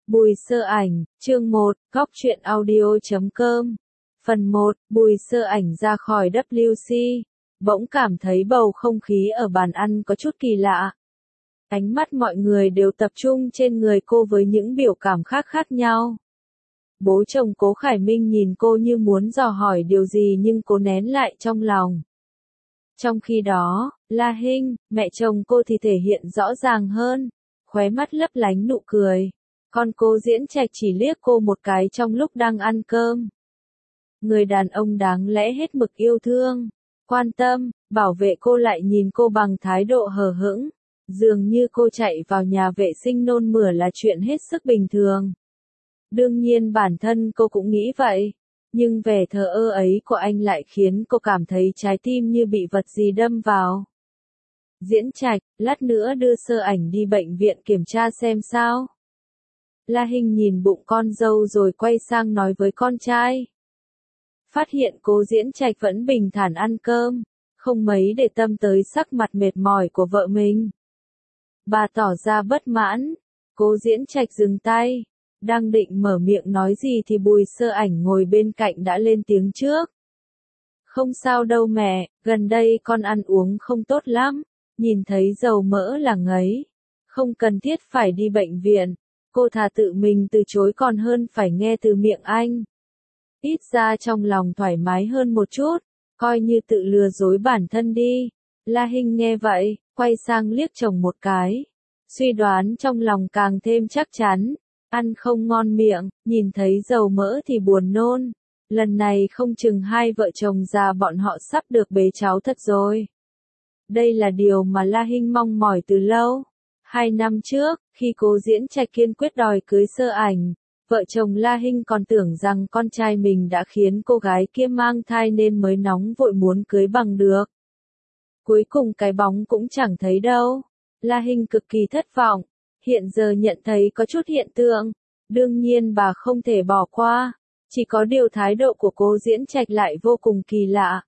Bùi Sơ Ảnh, chương 1, Góc truyện audio.com. Phần 1, Bùi Sơ Ảnh ra khỏi WC, bỗng cảm thấy bầu không khí ở bàn ăn có chút kỳ lạ. Ánh mắt mọi người đều tập trung trên người cô với những biểu cảm khác khác nhau. Bố chồng Cố Khải Minh nhìn cô như muốn dò hỏi điều gì nhưng cô nén lại trong lòng. Trong khi đó, La Hinh, mẹ chồng cô thì thể hiện rõ ràng hơn, khóe mắt lấp lánh nụ cười. Còn cô Diễn Trạch chỉ liếc cô một cái trong lúc đang ăn cơm. Người đàn ông đáng lẽ hết mực yêu thương, quan tâm, bảo vệ cô lại nhìn cô bằng thái độ hờ hững. Dường như cô chạy vào nhà vệ sinh nôn mửa là chuyện hết sức bình thường. Đương nhiên bản thân cô cũng nghĩ vậy. Nhưng vẻ thờ ơ ấy của anh lại khiến cô cảm thấy trái tim như bị vật gì đâm vào. Diễn Trạch, lát nữa đưa Sơ Ảnh đi bệnh viện kiểm tra xem sao. La Hinh nhìn bụng con dâu rồi quay sang nói với con trai. Phát hiện Cố Diễn Trạch vẫn bình thản ăn cơm, không mấy để tâm tới sắc mặt mệt mỏi của vợ mình. Bà tỏ ra bất mãn, Cố Diễn Trạch dừng tay, đang định mở miệng nói gì thì Bùi Sơ Ảnh ngồi bên cạnh đã lên tiếng trước. Không sao đâu mẹ, gần đây con ăn uống không tốt lắm, nhìn thấy dầu mỡ là ngấy, không cần thiết phải đi bệnh viện. Cô thà tự mình từ chối còn hơn phải nghe từ miệng anh. Ít ra trong lòng thoải mái hơn một chút, coi như tự lừa dối bản thân đi. La Hinh nghe vậy, quay sang liếc chồng một cái. Suy đoán trong lòng càng thêm chắc chắn. Ăn không ngon miệng, nhìn thấy dầu mỡ thì buồn nôn. Lần này không chừng hai vợ chồng già bọn họ sắp được bế cháu thật rồi. Đây là điều mà La Hinh mong mỏi từ lâu. 2 năm trước, khi Cố Diễn Trạch kiên quyết đòi cưới Sơ Ảnh, vợ chồng La Hinh còn tưởng rằng con trai mình đã khiến cô gái kia mang thai nên mới nóng vội muốn cưới bằng được. Cuối cùng cái bóng cũng chẳng thấy đâu. La Hinh cực kỳ thất vọng, hiện giờ nhận thấy có chút hiện tượng, đương nhiên bà không thể bỏ qua, chỉ có điều thái độ của Cố Diễn Trạch lại vô cùng kỳ lạ.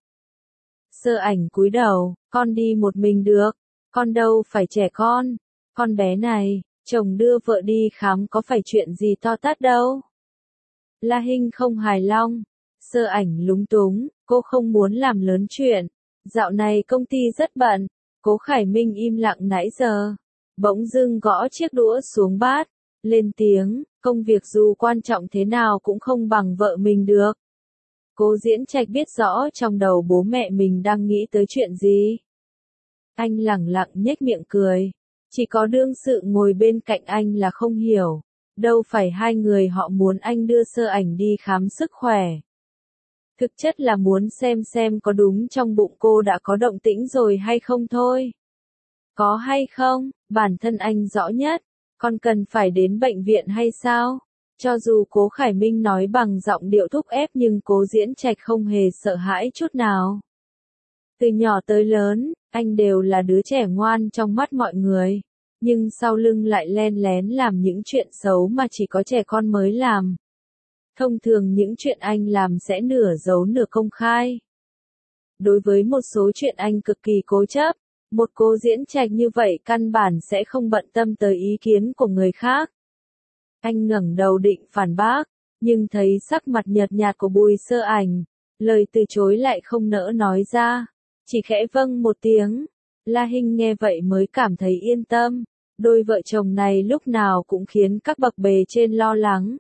Sơ Ảnh cúi đầu, con đi một mình được, con đâu phải trẻ con bé này, chồng đưa vợ đi khám có phải chuyện gì to tát đâu. La Hinh không hài lòng, Sơ Ảnh lúng túng, cô không muốn làm lớn chuyện, dạo này công ty rất bận. Cố Khải Minh im lặng nãy giờ, bỗng dưng gõ chiếc đũa xuống bát, lên tiếng, công việc dù quan trọng thế nào cũng không bằng vợ mình được. Cố Diễn Trạch biết rõ trong đầu bố mẹ mình đang nghĩ tới chuyện gì. Anh lẳng lặng nhếch miệng cười. Chỉ có đương sự ngồi bên cạnh anh là không hiểu, đâu phải hai người họ muốn anh đưa Sơ Ảnh đi khám sức khỏe. Thực chất là muốn xem có đúng trong bụng cô đã có động tĩnh rồi hay không thôi. Có hay không, bản thân anh rõ nhất, còn cần phải đến bệnh viện hay sao? Cho dù Cố Khải Minh nói bằng giọng điệu thúc ép nhưng Cố Diễn Trạch không hề sợ hãi chút nào. Từ nhỏ tới lớn, anh đều là đứa trẻ ngoan trong mắt mọi người, nhưng sau lưng lại len lén làm những chuyện xấu mà chỉ có trẻ con mới làm. Thông thường những chuyện anh làm sẽ nửa giấu nửa công khai. Đối với một số chuyện anh cực kỳ cố chấp, một Cố Diễn Trạch như vậy căn bản sẽ không bận tâm tới ý kiến của người khác. Anh ngẩng đầu định phản bác, nhưng thấy sắc mặt nhợt nhạt của Bùi Sơ Ảnh, lời từ chối lại không nỡ nói ra, chỉ khẽ vâng một tiếng. La Hinh nghe vậy mới cảm thấy yên tâm, đôi vợ chồng này lúc nào cũng khiến các bậc bề trên lo lắng.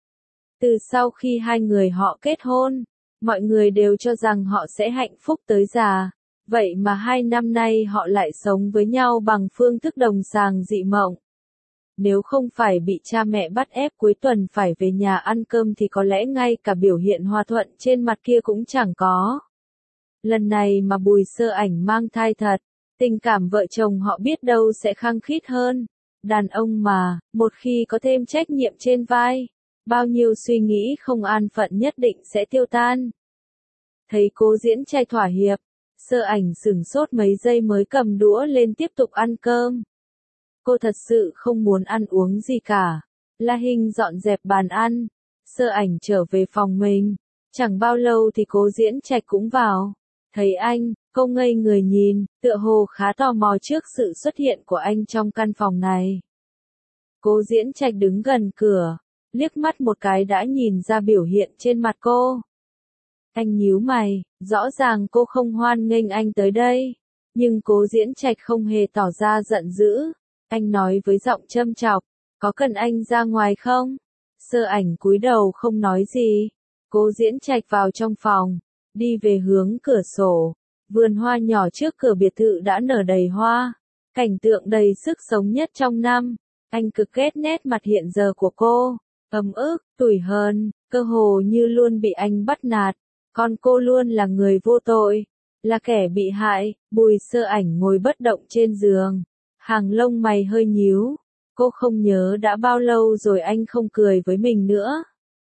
Từ sau khi hai người họ kết hôn, mọi người đều cho rằng họ sẽ hạnh phúc tới già, vậy mà 2 năm nay họ lại sống với nhau bằng phương thức đồng sàng dị mộng. Nếu không phải bị cha mẹ bắt ép cuối tuần phải về nhà ăn cơm thì có lẽ ngay cả biểu hiện hòa thuận trên mặt kia cũng chẳng có. Lần này mà Bùi Sơ Ảnh mang thai thật, tình cảm vợ chồng họ biết đâu sẽ khăng khít hơn. Đàn ông mà, một khi có thêm trách nhiệm trên vai, bao nhiêu suy nghĩ không an phận nhất định sẽ tiêu tan. Thấy Cố Diễn Trạch thỏa hiệp, Sơ Ảnh sửng sốt mấy giây mới cầm đũa lên tiếp tục ăn cơm. Cô thật sự không muốn ăn uống gì cả. La Hinh dọn dẹp bàn ăn, Sơ Ảnh trở về phòng mình. Chẳng bao lâu thì Cố Diễn Trạch cũng vào. Thấy anh, cô ngây người nhìn, tựa hồ khá tò mò trước sự xuất hiện của anh trong căn phòng này. Cố Diễn Trạch đứng gần cửa, liếc mắt một cái đã nhìn ra biểu hiện trên mặt cô. Anh nhíu mày, rõ ràng cô không hoan nghênh anh tới đây, nhưng Cố Diễn Trạch không hề tỏ ra giận dữ. Anh nói với giọng châm chọc, có cần anh ra ngoài không? Sơ Ảnh cúi đầu không nói gì. Cố Diễn Trạch vào trong phòng, đi về hướng cửa sổ. Vườn hoa nhỏ trước cửa biệt thự đã nở đầy hoa, cảnh tượng đầy sức sống nhất trong năm. Anh cực ghét nét mặt hiện giờ của cô, ấm ức, tủi hờn, cơ hồ như luôn bị anh bắt nạt. Còn cô luôn là người vô tội, là kẻ bị hại. Bùi Sơ Ảnh ngồi bất động trên giường, hàng lông mày hơi nhíu. Cô không nhớ đã bao lâu rồi anh không cười với mình nữa.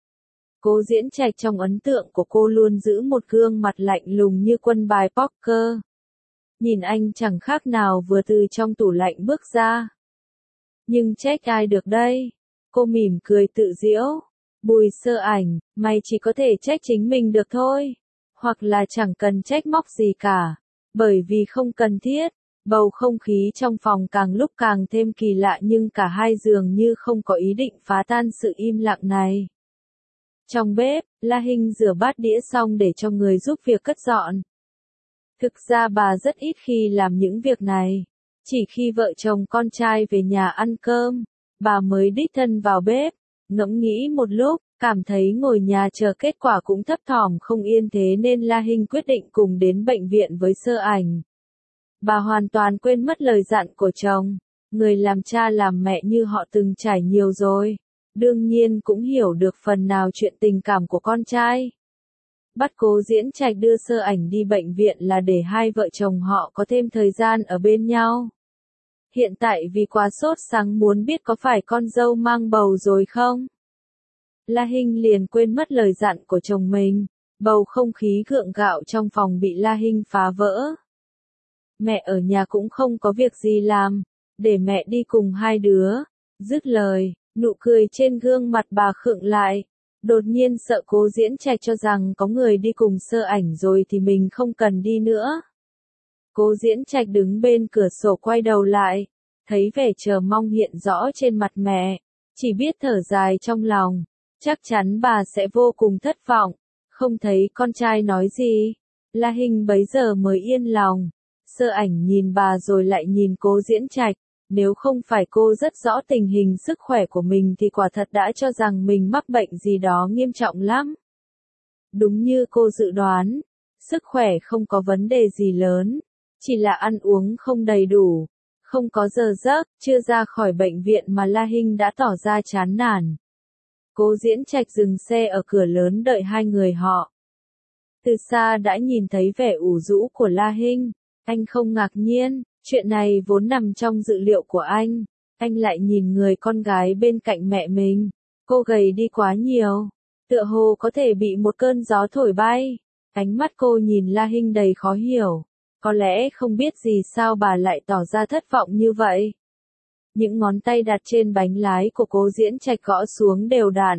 Cố Diễn Trạch trong ấn tượng của cô luôn giữ một gương mặt lạnh lùng như quân bài poker. Nhìn anh chẳng khác nào vừa từ trong tủ lạnh bước ra. Nhưng trách ai được đây? Cô mỉm cười tự giễu. Bùi Sơ Ảnh, mày chỉ có thể trách chính mình được thôi. Hoặc là chẳng cần trách móc gì cả. Bởi vì không cần thiết. Bầu không khí trong phòng càng lúc càng thêm kỳ lạ nhưng cả hai dường như không có ý định phá tan sự im lặng này. Trong bếp, La Hinh rửa bát đĩa xong để cho người giúp việc cất dọn. Thực ra bà rất ít khi làm những việc này. Chỉ khi vợ chồng con trai về nhà ăn cơm, bà mới đích thân vào bếp. Ngẫm nghĩ một lúc, cảm thấy ngồi nhà chờ kết quả cũng thấp thỏm không yên thế nên La Hinh quyết định cùng đến bệnh viện với Sơ Ảnh. Bà hoàn toàn quên mất lời dặn của chồng. Người làm cha làm mẹ như họ từng trải nhiều rồi, đương nhiên cũng hiểu được phần nào chuyện tình cảm của con trai. Bắt Cố Diễn Trạch đưa Sơ Ảnh đi bệnh viện là để hai vợ chồng họ có thêm thời gian ở bên nhau. Hiện tại vì quá sốt sắng muốn biết có phải con dâu mang bầu rồi không? La Hinh liền quên mất lời dặn của chồng mình. Bầu không khí gượng gạo trong phòng bị La Hinh phá vỡ. Mẹ ở nhà cũng không có việc gì làm, để mẹ đi cùng hai đứa. Dứt lời, nụ cười trên gương mặt bà khựng lại. Đột nhiên sợ Cố Diễn Trạch cho rằng có người đi cùng Sơ Ảnh rồi thì mình không cần đi nữa. Cố Diễn Trạch đứng bên cửa sổ quay đầu lại, thấy vẻ chờ mong hiện rõ trên mặt mẹ, chỉ biết thở dài trong lòng, chắc chắn bà sẽ vô cùng thất vọng. Không thấy con trai nói gì, La Hinh bấy giờ mới yên lòng. Sơ Ảnh nhìn bà rồi lại nhìn Cố Diễn Trạch, nếu không phải cô rất rõ tình hình sức khỏe của mình thì quả thật đã cho rằng mình mắc bệnh gì đó nghiêm trọng lắm. Đúng như cô dự đoán, sức khỏe không có vấn đề gì lớn, chỉ là ăn uống không đầy đủ, không có giờ giấc. Chưa ra khỏi bệnh viện mà La Hinh đã tỏ ra chán nản. Cố Diễn Trạch dừng xe ở cửa lớn đợi hai người họ. Từ xa đã nhìn thấy vẻ ủ rũ của La Hinh. Anh không ngạc nhiên, chuyện này vốn nằm trong dự liệu của anh. Anh lại nhìn người con gái bên cạnh mẹ mình. Cô gầy đi quá nhiều, tựa hồ có thể bị một cơn gió thổi bay. Ánh mắt cô nhìn La Hinh đầy khó hiểu. Có lẽ không biết gì sao bà lại tỏ ra thất vọng như vậy. Những ngón tay đặt trên bánh lái của Cố Diễn Trạch gõ xuống đều đặn.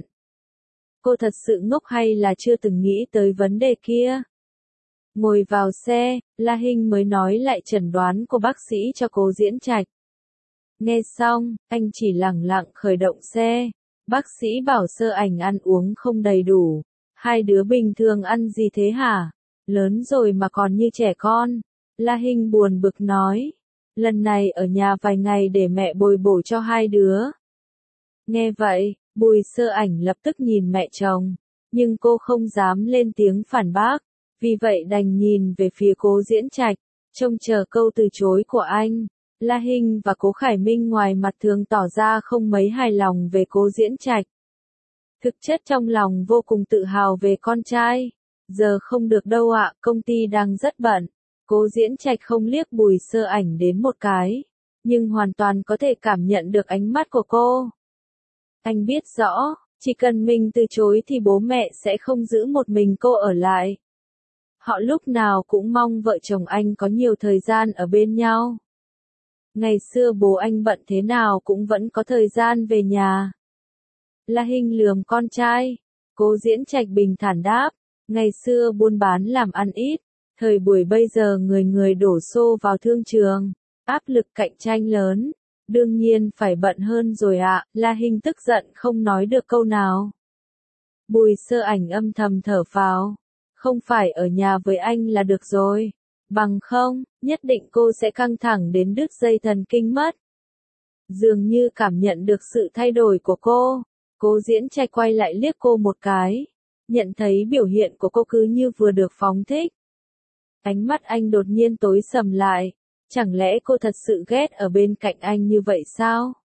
Cô thật sự ngốc hay là chưa từng nghĩ tới vấn đề kia? Ngồi vào xe, La Hinh mới nói lại chẩn đoán của bác sĩ cho Cố Diễn Trạch. Nghe xong, anh chỉ lẳng lặng khởi động xe. Bác sĩ bảo Sơ Ảnh ăn uống không đầy đủ. Hai đứa bình thường ăn gì thế hả? Lớn rồi mà còn như trẻ con. La Hinh buồn bực nói. Lần này ở nhà vài ngày để mẹ bồi bổ cho hai đứa. Nghe vậy, Bùi Sơ Ảnh lập tức nhìn mẹ chồng. Nhưng cô không dám lên tiếng phản bác. Vì vậy đành nhìn về phía Cố Diễn Trạch, trông chờ câu từ chối của anh. La Hinh và Cố Khải Minh ngoài mặt thường tỏ ra không mấy hài lòng về Cố Diễn Trạch. Thực chất trong lòng vô cùng tự hào về con trai. Giờ không được đâu ạ, công ty đang rất bận. Cố Diễn Trạch không liếc Bùi Sơ Ảnh đến một cái, nhưng hoàn toàn có thể cảm nhận được ánh mắt của cô. Anh biết rõ, chỉ cần mình từ chối thì bố mẹ sẽ không giữ một mình cô ở lại. Họ lúc nào cũng mong vợ chồng anh có nhiều thời gian ở bên nhau. Ngày xưa bố anh bận thế nào cũng vẫn có thời gian về nhà. La Hinh lườm con trai. Cố Diễn Trạch bình thản đáp. Ngày xưa buôn bán làm ăn ít. Thời buổi bây giờ người người đổ xô vào thương trường. Áp lực cạnh tranh lớn. Đương nhiên phải bận hơn rồi ạ, La Hinh tức giận không nói được câu nào. Bùi Sơ Ảnh âm thầm thở phào, không phải ở nhà với anh là được rồi, bằng không, nhất định cô sẽ căng thẳng đến đứt dây thần kinh mất. Dường như cảm nhận được sự thay đổi của cô, Cố Diễn Trạch quay lại liếc cô một cái, nhận thấy biểu hiện của cô cứ như vừa được phóng thích. Ánh mắt anh đột nhiên tối sầm lại, chẳng lẽ cô thật sự ghét ở bên cạnh anh như vậy sao?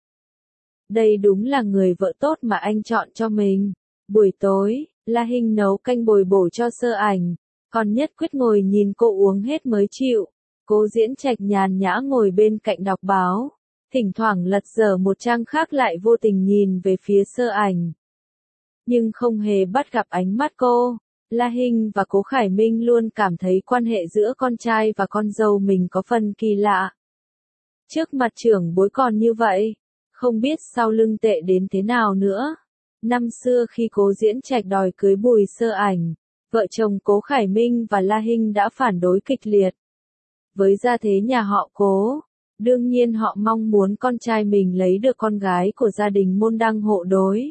Đây đúng là người vợ tốt mà anh chọn cho mình. Buổi tối, La Hinh nấu canh bồi bổ cho Sơ Ảnh, còn nhất quyết ngồi nhìn cô uống hết mới chịu. Cố Diễn Trạch nhàn nhã ngồi bên cạnh đọc báo, thỉnh thoảng lật dở một trang khác lại vô tình nhìn về phía Sơ Ảnh. Nhưng không hề bắt gặp ánh mắt cô. La Hinh và Cố Khải Minh luôn cảm thấy quan hệ giữa con trai và con dâu mình có phần kỳ lạ. Trước mặt trưởng bối còn như vậy, không biết sau lưng tệ đến thế nào nữa. Năm xưa khi Cố Diễn Trạch đòi cưới Bùi Sơ Ảnh, vợ chồng Cố Khải Minh và La Hinh đã phản đối kịch liệt. Với gia thế nhà họ Cố, đương nhiên họ mong muốn con trai mình lấy được con gái của gia đình môn đăng hộ đối.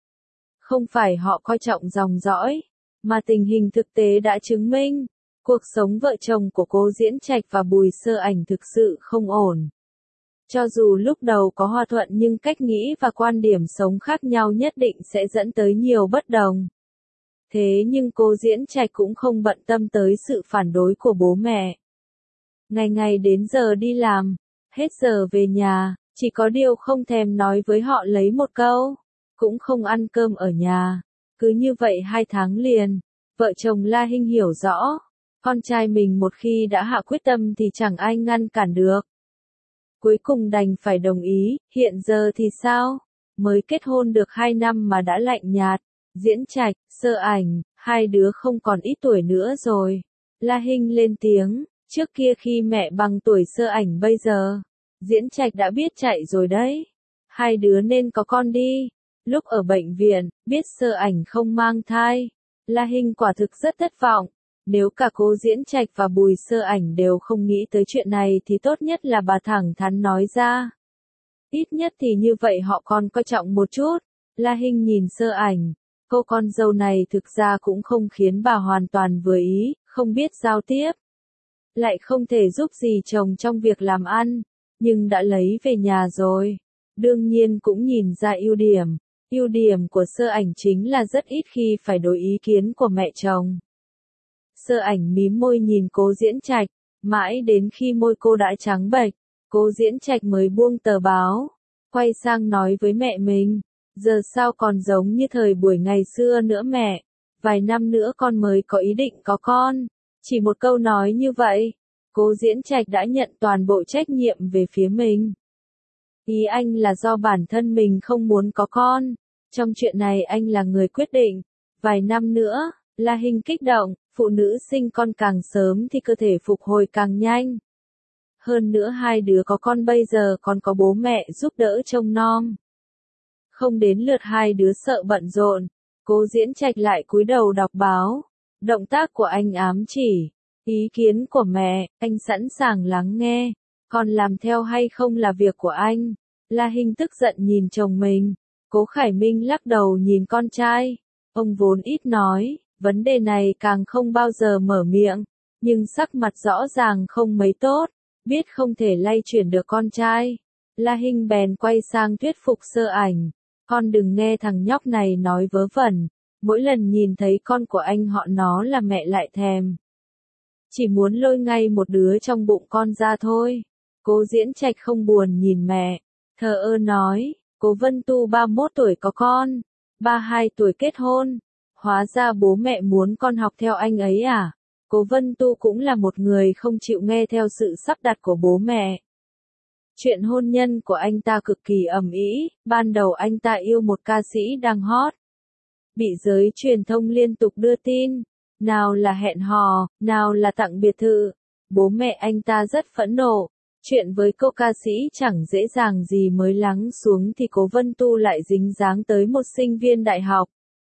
Không phải họ coi trọng dòng dõi, mà tình hình thực tế đã chứng minh, cuộc sống vợ chồng của Cố Diễn Trạch và Bùi Sơ Ảnh thực sự không ổn. Cho dù lúc đầu có hòa thuận nhưng cách nghĩ và quan điểm sống khác nhau nhất định sẽ dẫn tới nhiều bất đồng. Thế nhưng Cố Diễn Trạch cũng không bận tâm tới sự phản đối của bố mẹ. Ngày ngày đến giờ đi làm, hết giờ về nhà, chỉ có điều không thèm nói với họ lấy một câu, cũng không ăn cơm ở nhà. Cứ như vậy 2 tháng liền, vợ chồng La Hinh hiểu rõ, con trai mình một khi đã hạ quyết tâm thì chẳng ai ngăn cản được. Cuối cùng đành phải đồng ý, hiện giờ thì sao? Mới kết hôn được 2 năm mà đã lạnh nhạt. Diễn Trạch, Sơ Ảnh, hai đứa không còn ít tuổi nữa rồi. La Hinh lên tiếng, trước kia khi mẹ bằng tuổi Sơ Ảnh bây giờ, Diễn Trạch đã biết chạy rồi đấy. Hai đứa nên có con đi. Lúc ở bệnh viện, biết Sơ Ảnh không mang thai, La Hinh quả thực rất thất vọng. Nếu cả Cố Diễn Trạch và Bùi Sơ Ảnh đều không nghĩ tới chuyện này thì tốt nhất là bà thẳng thắn nói ra. Ít nhất thì như vậy họ còn coi trọng một chút. La Hinh nhìn Sơ Ảnh, cô con dâu này thực ra cũng không khiến bà hoàn toàn vừa ý, không biết giao tiếp. Lại không thể giúp gì chồng trong việc làm ăn, nhưng đã lấy về nhà rồi. Đương nhiên cũng nhìn ra ưu điểm. Ưu điểm của Sơ Ảnh chính là rất ít khi phải đối ý kiến của mẹ chồng. Sơ Ảnh mím môi nhìn Cố Diễn Trạch, mãi đến khi môi cô đã trắng bệch, Cố Diễn Trạch mới buông tờ báo, quay sang nói với mẹ mình, giờ sao còn giống như thời buổi ngày xưa nữa mẹ, vài năm nữa con mới có ý định có con. Chỉ một câu nói như vậy, Cố Diễn Trạch đã nhận toàn bộ trách nhiệm về phía mình. Ý anh là do bản thân mình không muốn có con, trong chuyện này anh là người quyết định, vài năm nữa. La Hinh kích động, phụ nữ sinh con càng sớm thì cơ thể phục hồi càng nhanh. Hơn nữa hai đứa có con bây giờ còn có bố mẹ giúp đỡ trông nom. Không đến lượt hai đứa sợ bận rộn, Cố Diễn Trạch lại cúi đầu đọc báo. Động tác của anh ám chỉ, ý kiến của mẹ, anh sẵn sàng lắng nghe, còn làm theo hay không là việc của anh. La Hinh tức giận nhìn chồng mình, Cố Khải Minh lắc đầu nhìn con trai, ông vốn ít nói. Vấn đề này càng không bao giờ mở miệng, nhưng sắc mặt rõ ràng không mấy tốt, biết không thể lay chuyển được con trai. La Hinh bèn quay sang thuyết phục Sơ Ảnh, con đừng nghe thằng nhóc này nói vớ vẩn, mỗi lần nhìn thấy con của anh họ nó là mẹ lại thèm. Chỉ muốn lôi ngay một đứa trong bụng con ra thôi. Cố Diễn Trạch không buồn nhìn mẹ, thờ ơ nói, Cố Vân Tu 31 tuổi có con, 32 tuổi kết hôn. Hóa ra bố mẹ muốn con học theo anh ấy à? Cố Vân Tu cũng là một người không chịu nghe theo sự sắp đặt của bố mẹ. Chuyện hôn nhân của anh ta cực kỳ ầm ĩ, ban đầu anh ta yêu một ca sĩ đang hot. Bị giới truyền thông liên tục đưa tin, nào là hẹn hò, nào là tặng biệt thự. Bố mẹ anh ta rất phẫn nộ. Chuyện với cô ca sĩ chẳng dễ dàng gì mới lắng xuống thì Cố Vân Tu lại dính dáng tới một sinh viên đại học.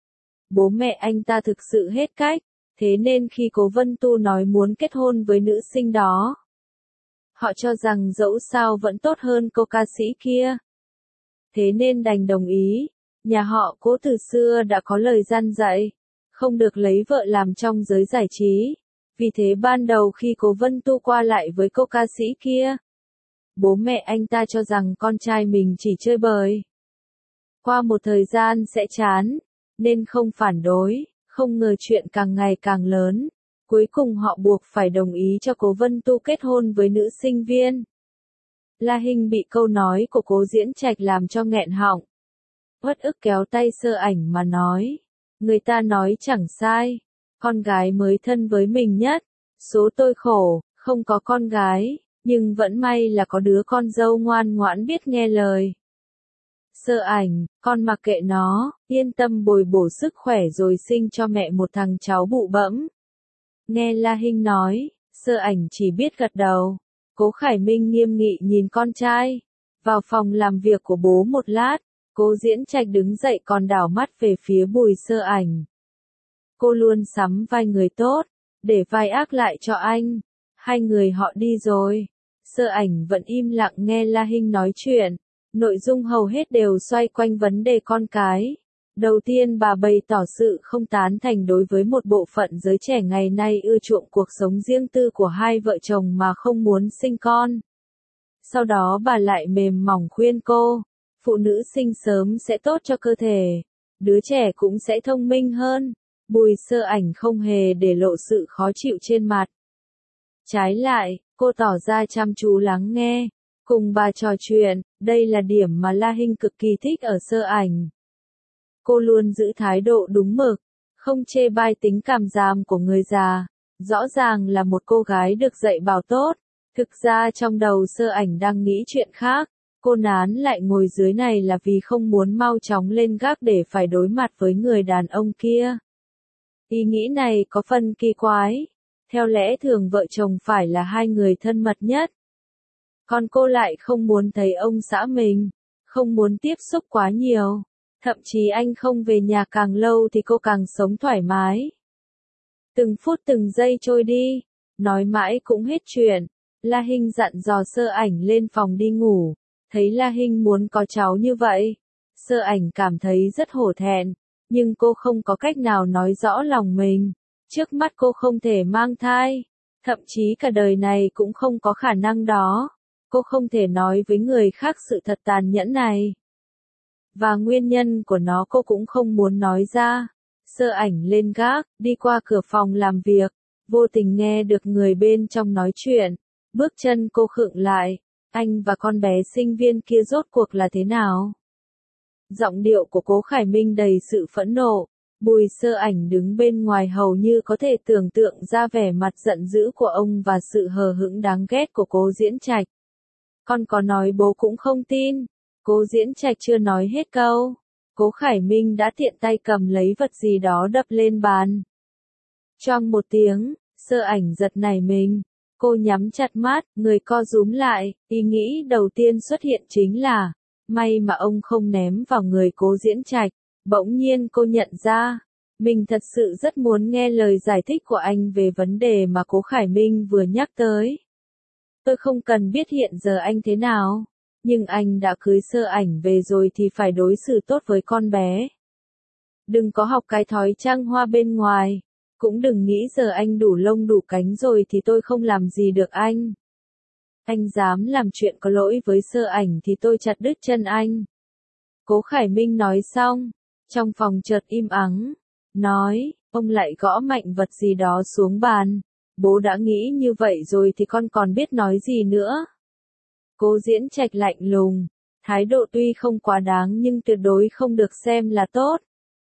Bố mẹ anh ta thực sự hết cách, thế nên khi Cố Vân Tu nói muốn kết hôn với nữ sinh đó, Họ cho rằng dẫu sao vẫn tốt hơn cô ca sĩ kia. Thế nên đành đồng ý. Nhà họ Cố từ xưa đã có lời gian dạy, không được lấy vợ làm trong giới giải trí. Vì thế ban đầu khi Cố Vân Tu qua lại với cô ca sĩ kia, bố mẹ anh ta cho rằng con trai mình chỉ chơi bời. Qua một thời gian sẽ chán, nên không phản đối, không ngờ chuyện càng ngày càng lớn. Cuối cùng họ buộc phải đồng ý cho Cố Vân Tu kết hôn với nữ sinh viên. La Hinh bị câu nói của Cố Diễn Trạch làm cho nghẹn họng. Uất ức kéo tay Sơ Ảnh mà nói. Người ta nói chẳng sai. Con gái mới thân với mình nhất. Số tôi khổ, không có con gái, nhưng vẫn may là có đứa con dâu ngoan ngoãn biết nghe lời. Sơ Ảnh, con mặc kệ nó, yên tâm bồi bổ sức khỏe rồi sinh cho mẹ một thằng cháu bụ bẫm. Nghe La Hinh nói, Sơ Ảnh chỉ biết gật đầu. Cố Khải Minh nghiêm nghị nhìn con trai. Vào phòng làm việc của bố một lát, Cố Diễn Trạch đứng dậy còn đảo mắt về phía Bùi Sơ Ảnh. Cô luôn sắm vai người tốt, để vai ác lại cho anh. Hai người họ đi rồi. Sơ Ảnh vẫn im lặng nghe La Hinh nói chuyện. Nội dung hầu hết đều xoay quanh vấn đề con cái. Đầu tiên bà bày tỏ sự không tán thành đối với một bộ phận giới trẻ ngày nay ưa chuộng cuộc sống riêng tư của hai vợ chồng mà không muốn sinh con. Sau đó bà lại mềm mỏng khuyên cô, phụ nữ sinh sớm sẽ tốt cho cơ thể, đứa trẻ cũng sẽ thông minh hơn. Bùi Sơ Ảnh không hề để lộ sự khó chịu trên mặt. Trái lại, cô tỏ ra chăm chú lắng nghe, cùng bà trò chuyện, đây là điểm mà La Hinh cực kỳ thích ở Sơ Ảnh. Cô luôn giữ thái độ đúng mực, không chê bai tính cảm giảm của người già, rõ ràng là một cô gái được dạy bảo tốt. Thực ra trong đầu Sơ Ảnh đang nghĩ chuyện khác, cô nán lại ngồi dưới này là vì không muốn mau chóng lên gác để phải đối mặt với người đàn ông kia. Ý nghĩ này có phần kỳ quái, theo lẽ thường vợ chồng phải là hai người thân mật nhất. Còn cô lại không muốn thấy ông xã mình, không muốn tiếp xúc quá nhiều. Thậm chí anh không về nhà càng lâu thì cô càng sống thoải mái. Từng phút từng giây trôi đi, nói mãi cũng hết chuyện. La Hinh dặn dò Sơ Ảnh lên phòng đi ngủ, thấy La Hinh muốn có cháu như vậy. Sơ Ảnh cảm thấy rất hổ thẹn, nhưng cô không có cách nào nói rõ lòng mình. Trước mắt cô không thể mang thai, thậm chí cả đời này cũng không có khả năng đó. Cô không thể nói với người khác sự thật tàn nhẫn này. Và nguyên nhân của nó cô cũng không muốn nói ra. Sơ Ảnh lên gác, đi qua cửa phòng làm việc, vô tình nghe được người bên trong nói chuyện. Bước chân cô khựng lại, anh và con bé sinh viên kia rốt cuộc là thế nào? Giọng điệu của Cố Khải Minh đầy sự phẫn nộ. Bùi Sơ Ảnh đứng bên ngoài hầu như có thể tưởng tượng ra vẻ mặt giận dữ của ông và sự hờ hững đáng ghét của Cố Diễn Trạch. Con có nói bố cũng không tin. Cố Diễn Trạch chưa nói hết câu. Cố Khải Minh đã tiện tay cầm lấy vật gì đó đập lên bàn. Choang một tiếng, Sơ Ảnh giật nảy mình. Cô nhắm chặt mắt, người co rúm lại, ý nghĩ đầu tiên xuất hiện chính là, may mà ông không ném vào người Cố Diễn Trạch. Bỗng nhiên cô nhận ra, mình thật sự rất muốn nghe lời giải thích của anh về vấn đề mà Cố Khải Minh vừa nhắc tới. Tôi không cần biết hiện giờ anh thế nào, nhưng anh đã cưới Sơ Ảnh về rồi thì phải đối xử tốt với con bé. Đừng có học cái thói trăng hoa bên ngoài, cũng đừng nghĩ giờ anh đủ lông đủ cánh rồi thì tôi không làm gì được anh. Anh dám làm chuyện có lỗi với Sơ Ảnh thì tôi chặt đứt chân anh. Cố Khải Minh nói xong, trong phòng chợt im ắng, nói, ông lại gõ mạnh vật gì đó xuống bàn. Bố đã nghĩ như vậy rồi thì con còn biết nói gì nữa. Cố Diễn Trạch lạnh lùng, thái độ tuy không quá đáng nhưng tuyệt đối không được xem là tốt.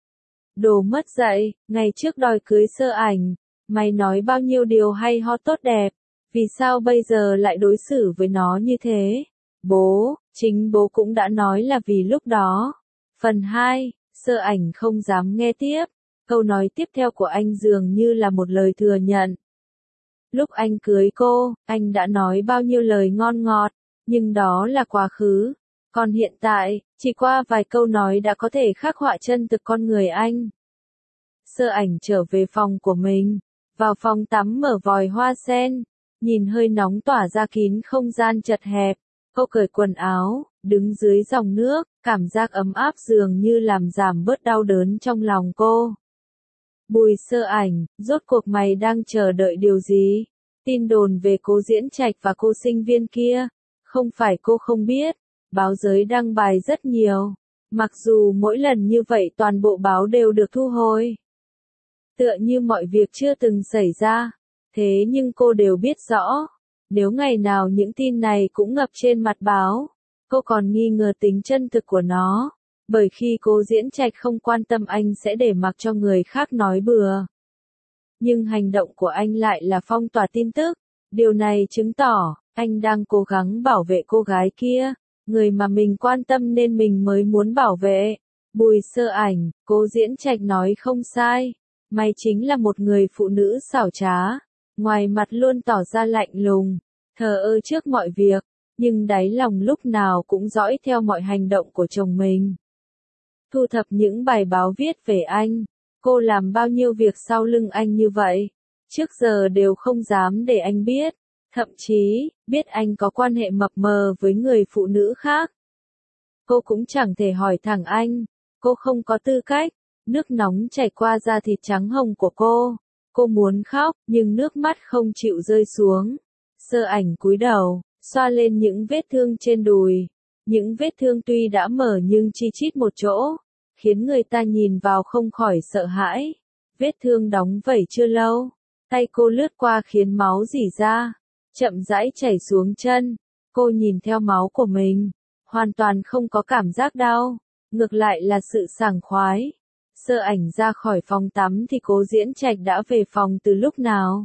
Đồ mất dạy, ngày trước đòi cưới Sơ Ảnh, mày nói bao nhiêu điều hay ho tốt đẹp, vì sao bây giờ lại đối xử với nó như thế? Bố, chính bố cũng đã nói là vì lúc đó. Phần 2, Sơ Ảnh không dám nghe tiếp, câu nói tiếp theo của anh dường như là một lời thừa nhận. Lúc anh cưới cô, anh đã nói bao nhiêu lời ngon ngọt, nhưng đó là quá khứ. Còn hiện tại, chỉ qua vài câu nói đã có thể khắc họa chân thực con người anh. Sơ Ảnh trở về phòng của mình, vào phòng tắm mở vòi hoa sen, nhìn hơi nóng tỏa ra kín không gian chật hẹp. Cô cởi quần áo, đứng dưới dòng nước, cảm giác ấm áp dường như làm giảm bớt đau đớn trong lòng cô. Bùi Sơ Ảnh, rốt cuộc mày đang chờ đợi điều gì? Tin đồn về Cố Diễn Trạch và cô sinh viên kia, không phải cô không biết, báo giới đăng bài rất nhiều, mặc dù mỗi lần như vậy toàn bộ báo đều được thu hồi. Tựa như mọi việc chưa từng xảy ra, thế nhưng cô đều biết rõ, nếu ngày nào những tin này cũng ngập trên mặt báo, cô còn nghi ngờ tính chân thực của nó, bởi khi Cố Diễn Trạch không quan tâm anh sẽ để mặc cho người khác nói bừa. Nhưng hành động của anh lại là phong tỏa tin tức, điều này chứng tỏ, anh đang cố gắng bảo vệ cô gái kia, người mà mình quan tâm nên mình mới muốn bảo vệ. Bùi Sơ Ảnh, Cố Diễn Trạch nói không sai, mày chính là một người phụ nữ xảo trá, ngoài mặt luôn tỏ ra lạnh lùng, thờ ơ trước mọi việc, nhưng đáy lòng lúc nào cũng dõi theo mọi hành động của chồng mình. Thu thập những bài báo viết về anh, cô làm bao nhiêu việc sau lưng anh như vậy, trước giờ đều không dám để anh biết, thậm chí, biết anh có quan hệ mập mờ với người phụ nữ khác. Cô cũng chẳng thể hỏi thẳng anh, cô không có tư cách, nước nóng chảy qua da thịt trắng hồng của cô muốn khóc, nhưng nước mắt không chịu rơi xuống. Sơ Ảnh cúi đầu, xoa lên những vết thương trên đùi, những vết thương tuy đã mở nhưng chi chít một chỗ, khiến người ta nhìn vào không khỏi sợ hãi. Vết thương đóng vẩy chưa lâu, tay cô lướt qua khiến máu rỉ ra, chậm rãi chảy xuống chân. Cô nhìn theo máu của mình, hoàn toàn không có cảm giác đau, ngược lại là sự sảng khoái. Sơ Ảnh ra khỏi phòng tắm thì Cố Diễn Trạch đã về phòng từ lúc nào.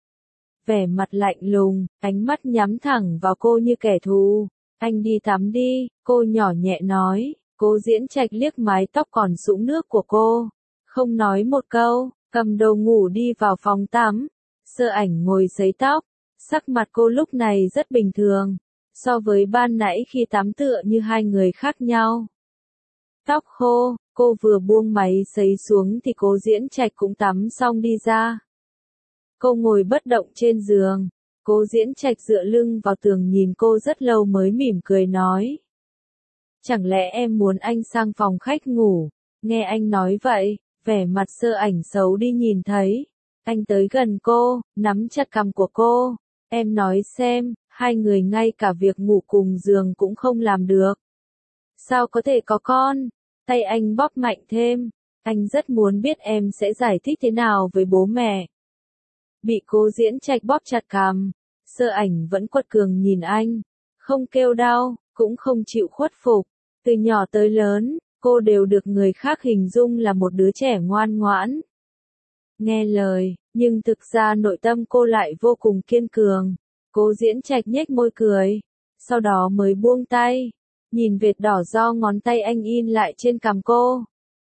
Vẻ mặt lạnh lùng, ánh mắt nhắm thẳng vào cô như kẻ thù. Anh đi tắm đi, cô nhỏ nhẹ nói. Cố Diễn Trạch liếc mái tóc còn sũng nước của cô, không nói một câu, cầm đồ ngủ đi vào phòng tắm. Sơ Ảnh ngồi sấy tóc, sắc mặt cô lúc này rất bình thường, so với ban nãy khi tắm tựa như hai người khác nhau. Tóc khô, cô vừa buông máy sấy xuống thì Cố Diễn Trạch cũng tắm xong đi ra. Cô ngồi bất động trên giường, Cố Diễn Trạch dựa lưng vào tường nhìn cô rất lâu mới mỉm cười nói. Chẳng lẽ em muốn anh sang phòng khách ngủ? Nghe anh nói vậy, vẻ mặt Sơ Ảnh xấu đi nhìn thấy. Anh tới gần cô, nắm chặt cằm của cô. Em nói xem, hai người ngay cả việc ngủ cùng giường cũng không làm được. Sao có thể có con? Tay anh bóp mạnh thêm. Anh rất muốn biết em sẽ giải thích thế nào với bố mẹ. Bị Cố Diễn Trạch bóp chặt cằm, Sơ Ảnh vẫn quật cường nhìn anh. Không kêu đau, cũng không chịu khuất phục. Từ nhỏ tới lớn, cô đều được người khác hình dung là một đứa trẻ ngoan ngoãn, nghe lời, nhưng thực ra nội tâm cô lại vô cùng kiên cường. Cố Diễn Trạch nhếch môi cười, sau đó mới buông tay, nhìn vệt đỏ do ngón tay anh in lại trên cằm cô.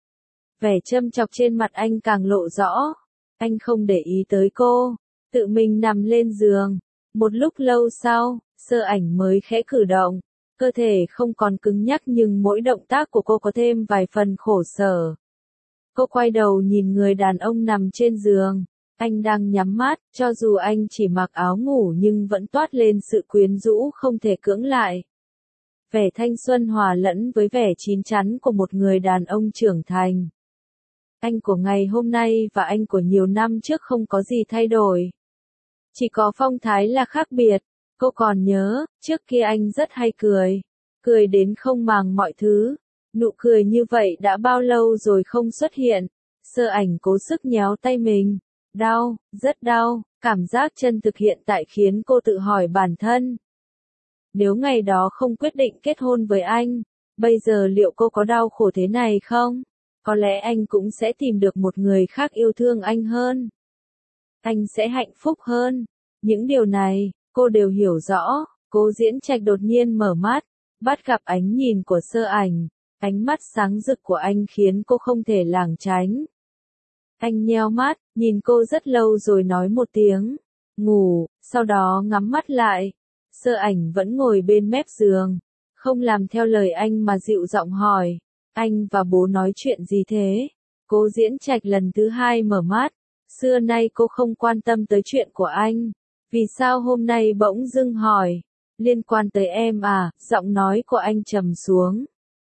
Vẻ châm chọc trên mặt anh càng lộ rõ, anh không để ý tới cô, tự mình nằm lên giường. Một lúc lâu sau, Sơ Ảnh mới khẽ cử động. Cơ thể không còn cứng nhắc nhưng mỗi động tác của cô có thêm vài phần khổ sở. Cô quay đầu nhìn người đàn ông nằm trên giường. Anh đang nhắm mắt, cho dù anh chỉ mặc áo ngủ nhưng vẫn toát lên sự quyến rũ không thể cưỡng lại. Vẻ thanh xuân hòa lẫn với vẻ chín chắn của một người đàn ông trưởng thành. Anh của ngày hôm nay và anh của nhiều năm trước không có gì thay đổi. Chỉ có phong thái là khác biệt. Cô còn nhớ, trước kia anh rất hay cười đến không màng mọi thứ. Nụ cười như vậy đã bao lâu rồi không xuất hiện. Sơ Ảnh cố sức nhéo tay mình. Đau, rất đau, cảm giác chân thực hiện tại khiến cô tự hỏi bản thân. Nếu ngày đó không quyết định kết hôn với anh, bây giờ liệu cô có đau khổ thế này không? Có lẽ anh cũng sẽ tìm được một người khác yêu thương anh hơn. Anh sẽ hạnh phúc hơn. Những điều này, cô đều hiểu rõ. Cố Diễn Trạch đột nhiên mở mắt, bắt gặp ánh nhìn của Sơ Ảnh. Ánh mắt sáng rực của anh khiến cô không thể lảng tránh. Anh nheo mắt, nhìn cô rất lâu rồi nói một tiếng, ngủ, sau đó ngắm mắt lại. Sơ Ảnh vẫn ngồi bên mép giường, không làm theo lời anh mà dịu giọng hỏi, anh và bố nói chuyện gì thế? Cố Diễn Trạch lần thứ hai mở mắt, xưa nay cô không quan tâm tới chuyện của anh, Vì sao hôm nay bỗng dưng hỏi? Liên quan tới em à? Giọng nói của anh trầm xuống.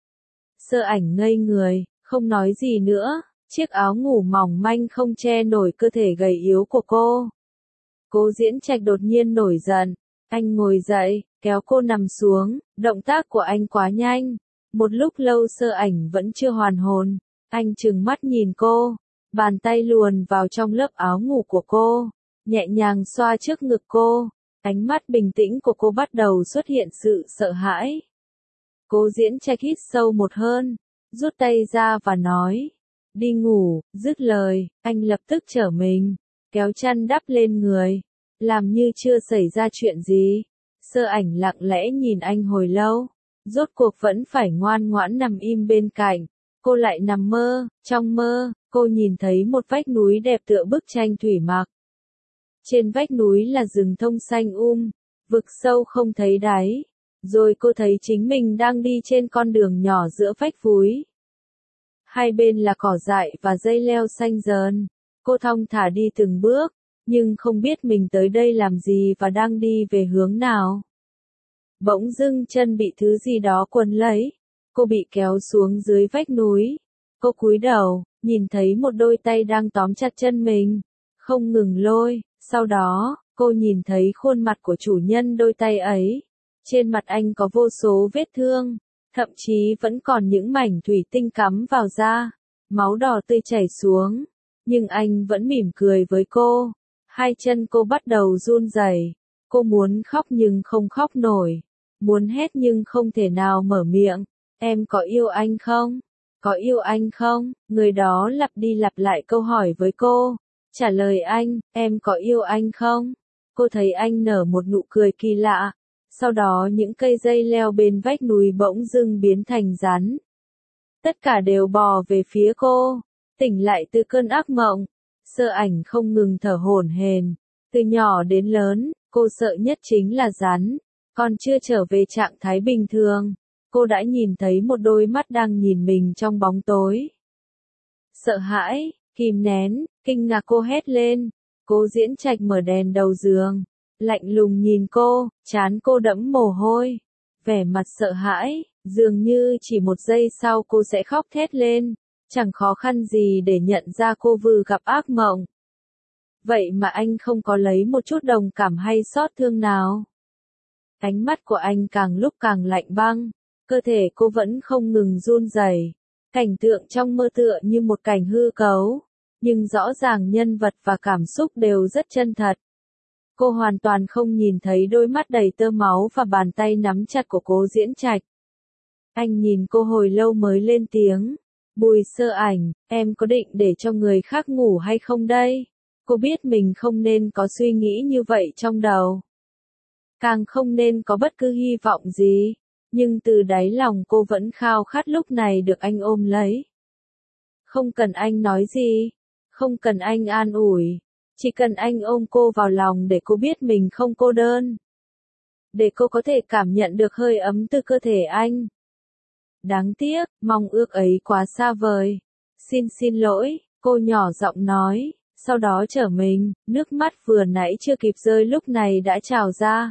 Sơ Ảnh ngây người, không nói gì nữa. Chiếc áo ngủ mỏng manh không che nổi cơ thể gầy yếu của cô. Cố Diễn Trạch đột nhiên nổi giận. Anh ngồi dậy, kéo cô nằm xuống. Động tác của anh quá nhanh. Một lúc lâu Sơ Ảnh vẫn chưa hoàn hồn. Anh trừng mắt nhìn cô. Bàn tay luồn vào trong lớp áo ngủ của cô. Nhẹ nhàng xoa trước ngực cô. Ánh mắt bình tĩnh của cô bắt đầu xuất hiện sự sợ hãi. Cố Diễn Trạch hít sâu một hơi, rút tay ra và nói. Đi ngủ, dứt lời, anh lập tức trở mình, kéo chăn đắp lên người, làm như chưa xảy ra chuyện gì. Sơ Ảnh lặng lẽ nhìn anh hồi lâu, rốt cuộc vẫn phải ngoan ngoãn nằm im bên cạnh. Cô lại nằm mơ, trong mơ, cô nhìn thấy một vách núi đẹp tựa bức tranh thủy mặc. Trên vách núi là rừng thông xanh vực sâu không thấy đáy. Rồi cô thấy chính mình đang đi trên con đường nhỏ giữa vách núi. Hai bên là cỏ dại và dây leo xanh rờn. Cô thong thả đi từng bước, nhưng không biết mình tới đây làm gì và đang đi về hướng nào. Bỗng dưng chân bị thứ gì đó quấn lấy. Cô bị kéo xuống dưới vách núi. Cô cúi đầu, nhìn thấy một đôi tay đang tóm chặt chân mình, không ngừng lôi. Sau đó, cô nhìn thấy khuôn mặt của chủ nhân đôi tay ấy. Trên mặt anh có vô số vết thương, thậm chí vẫn còn những mảnh thủy tinh cắm vào da, máu đỏ tươi chảy xuống. Nhưng anh vẫn mỉm cười với cô. Hai chân cô bắt đầu run rẩy. Cô muốn khóc nhưng không khóc nổi. Muốn hét nhưng không thể nào mở miệng. Em có yêu anh không? Có yêu anh không? Người đó lặp đi lặp lại câu hỏi với cô. Trả lời anh, em có yêu anh không? Cô thấy anh nở một nụ cười kỳ lạ. Sau đó những cây dây leo bên vách núi bỗng dưng biến thành rắn. Tất cả đều bò về phía cô. Tỉnh lại từ cơn ác mộng. Sơ Ảnh không ngừng thở hổn hển. Từ nhỏ đến lớn, cô sợ nhất chính là rắn. Còn chưa trở về trạng thái bình thường, cô đã nhìn thấy một đôi mắt đang nhìn mình trong bóng tối. Sợ hãi, kìm nén, kinh ngạc cô hét lên. Cố Diễn Trạch mở đèn đầu giường, lạnh lùng nhìn cô, trán cô đẫm mồ hôi, vẻ mặt sợ hãi, dường như chỉ một giây sau cô sẽ khóc thét lên. Chẳng khó khăn gì để nhận ra cô vừa gặp ác mộng. Vậy mà anh không có lấy một chút đồng cảm hay xót thương nào. Ánh mắt của anh càng lúc càng lạnh băng, cơ thể cô vẫn không ngừng run rẩy. Cảnh tượng trong mơ tựa như một cảnh hư cấu, nhưng rõ ràng nhân vật và cảm xúc đều rất chân thật. Cô hoàn toàn không nhìn thấy đôi mắt đầy tơ máu và bàn tay nắm chặt của Cố Diễn Trạch. Anh nhìn cô hồi lâu mới lên tiếng. Bùi Sơ Ảnh, em có định để cho người khác ngủ hay không đây? Cô biết mình không nên có suy nghĩ như vậy trong đầu. Càng không nên có bất cứ hy vọng gì. Nhưng từ đáy lòng cô vẫn khao khát lúc này được anh ôm lấy. Không cần anh nói gì. Không cần anh an ủi. Chỉ cần anh ôm cô vào lòng để cô biết mình không cô đơn. Để cô có thể cảm nhận được hơi ấm từ cơ thể anh. Đáng tiếc, mong ước ấy quá xa vời. Xin lỗi, cô nhỏ giọng nói, sau đó trở mình, nước mắt vừa nãy chưa kịp rơi lúc này đã trào ra.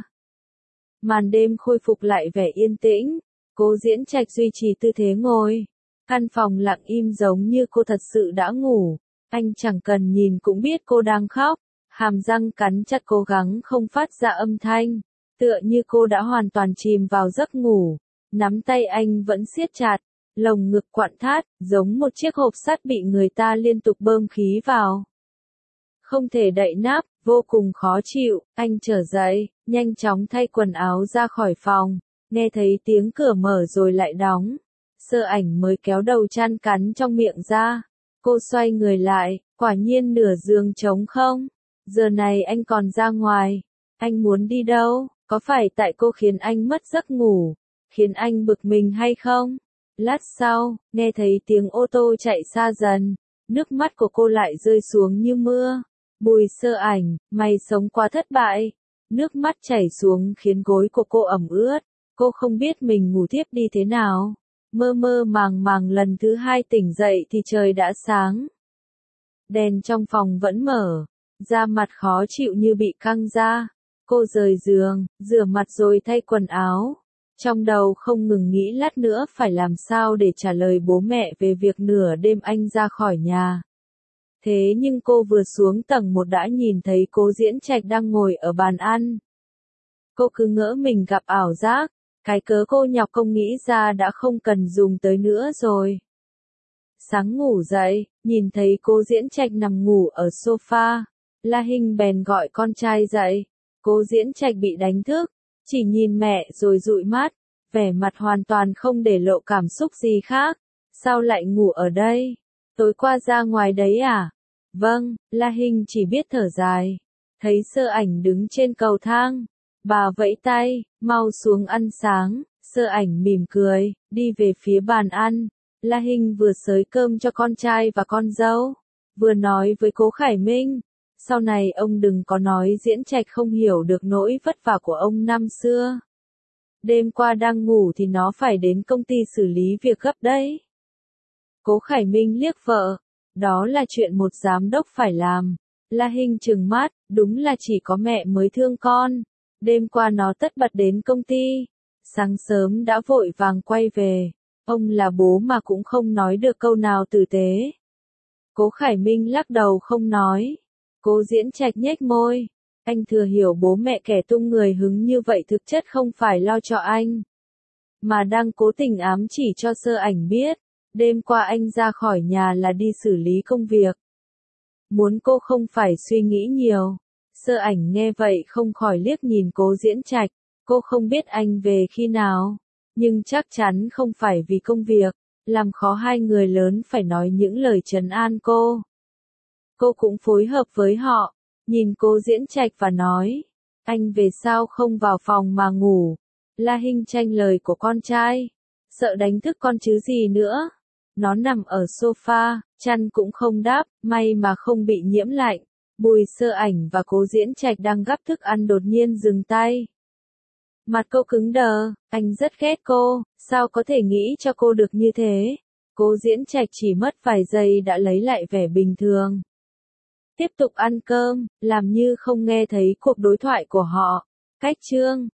Màn đêm khôi phục lại vẻ yên tĩnh, Cố Diễn Trạch duy trì tư thế ngồi. Căn phòng lặng im giống như cô thật sự đã ngủ. Anh chẳng cần nhìn cũng biết cô đang khóc, hàm răng cắn chặt cố gắng không phát ra âm thanh, tựa như cô đã hoàn toàn chìm vào giấc ngủ. Nắm tay anh vẫn siết chặt, lồng ngực quặn thắt, giống một chiếc hộp sắt bị người ta liên tục bơm khí vào. Không thể đậy nắp, vô cùng khó chịu, anh trở dậy, nhanh chóng thay quần áo ra khỏi phòng, nghe thấy tiếng cửa mở rồi lại đóng. Sơ Ảnh mới kéo đầu chăn cắn trong miệng ra. Cô xoay người lại, quả nhiên nửa giường trống không. Giờ này anh còn ra ngoài. Anh muốn đi đâu? Có phải tại cô khiến anh mất giấc ngủ? Khiến anh bực mình hay không? Lát sau, nghe thấy tiếng ô tô chạy xa dần. Nước mắt của cô lại rơi xuống như mưa. Bùi Sơ Ảnh, mày sống quá thất bại. Nước mắt chảy xuống khiến gối của cô ẩm ướt. Cô không biết mình ngủ tiếp đi thế nào. Mơ mơ màng màng lần thứ hai tỉnh dậy thì trời đã sáng. Đèn trong phòng vẫn mở. Da mặt khó chịu như bị căng ra. Cô rời giường, rửa mặt rồi thay quần áo. Trong đầu không ngừng nghĩ lát nữa phải làm sao để trả lời bố mẹ về việc nửa đêm anh ra khỏi nhà. Thế nhưng cô vừa xuống tầng 1 đã nhìn thấy Cố Diễn Trạch đang ngồi ở bàn ăn. Cô cứ ngỡ mình gặp ảo giác, cái cớ cô nhọc công nghĩ ra đã không cần dùng tới nữa rồi. Sáng ngủ dậy, nhìn thấy Cố Diễn Trạch nằm ngủ ở sofa, La Hinh bèn gọi con trai dậy. Cố Diễn Trạch bị đánh thức, chỉ nhìn mẹ rồi dụi mắt, vẻ mặt hoàn toàn không để lộ cảm xúc gì khác. Sao lại ngủ ở đây? Tối qua ra ngoài đấy à? Vâng, La Hinh chỉ biết thở dài. Thấy Sơ Ảnh đứng trên cầu thang, bà vẫy tay, mau xuống ăn sáng. Sơ Ảnh mỉm cười, đi về phía bàn ăn. La Hinh vừa xới cơm cho con trai và con dâu, vừa nói với Cố Khải Minh, sau này ông đừng có nói Diễn Trạch không hiểu được nỗi vất vả của ông năm xưa. Đêm qua đang ngủ thì nó phải đến công ty xử lý việc gấp đấy. Cố Khải Minh liếc vợ, đó là chuyện một giám đốc phải làm. La Hinh trừng mắt, đúng là chỉ có mẹ mới thương con. Đêm qua nó tất bật đến công ty, sáng sớm đã vội vàng quay về. Ông là bố mà cũng không nói được câu nào tử tế. Cố Khải Minh lắc đầu không nói. Cố Diễn Trạch nhếch môi. Anh thừa hiểu bố mẹ kẻ tung người hứng như vậy thực chất không phải lo cho anh, mà đang cố tình ám chỉ cho Sơ Ảnh biết. Đêm qua anh ra khỏi nhà là đi xử lý công việc. Muốn cô không phải suy nghĩ nhiều. Sơ Ảnh nghe vậy không khỏi liếc nhìn Cố Diễn Trạch. Cô không biết anh về khi nào, nhưng chắc chắn không phải vì công việc, làm khó hai người lớn phải nói những lời trấn an cô. Cô cũng phối hợp với họ, nhìn Cố Diễn Trạch và nói, anh về sao không vào phòng mà ngủ? La Hinh tranh lời của con trai, sợ đánh thức con chứ gì nữa. Nó nằm ở sofa, chăn cũng không đáp, may mà không bị nhiễm lạnh. Bùi Sơ Ảnh và Cố Diễn Trạch đang gắp thức ăn đột nhiên dừng tay. Mặt cô cứng đờ, anh rất ghét cô, sao có thể nghĩ cho cô được như thế? Cố Diễn Trạch chỉ mất vài giây đã lấy lại vẻ bình thường. Tiếp tục ăn cơm, làm như không nghe thấy cuộc đối thoại của họ. Cách chương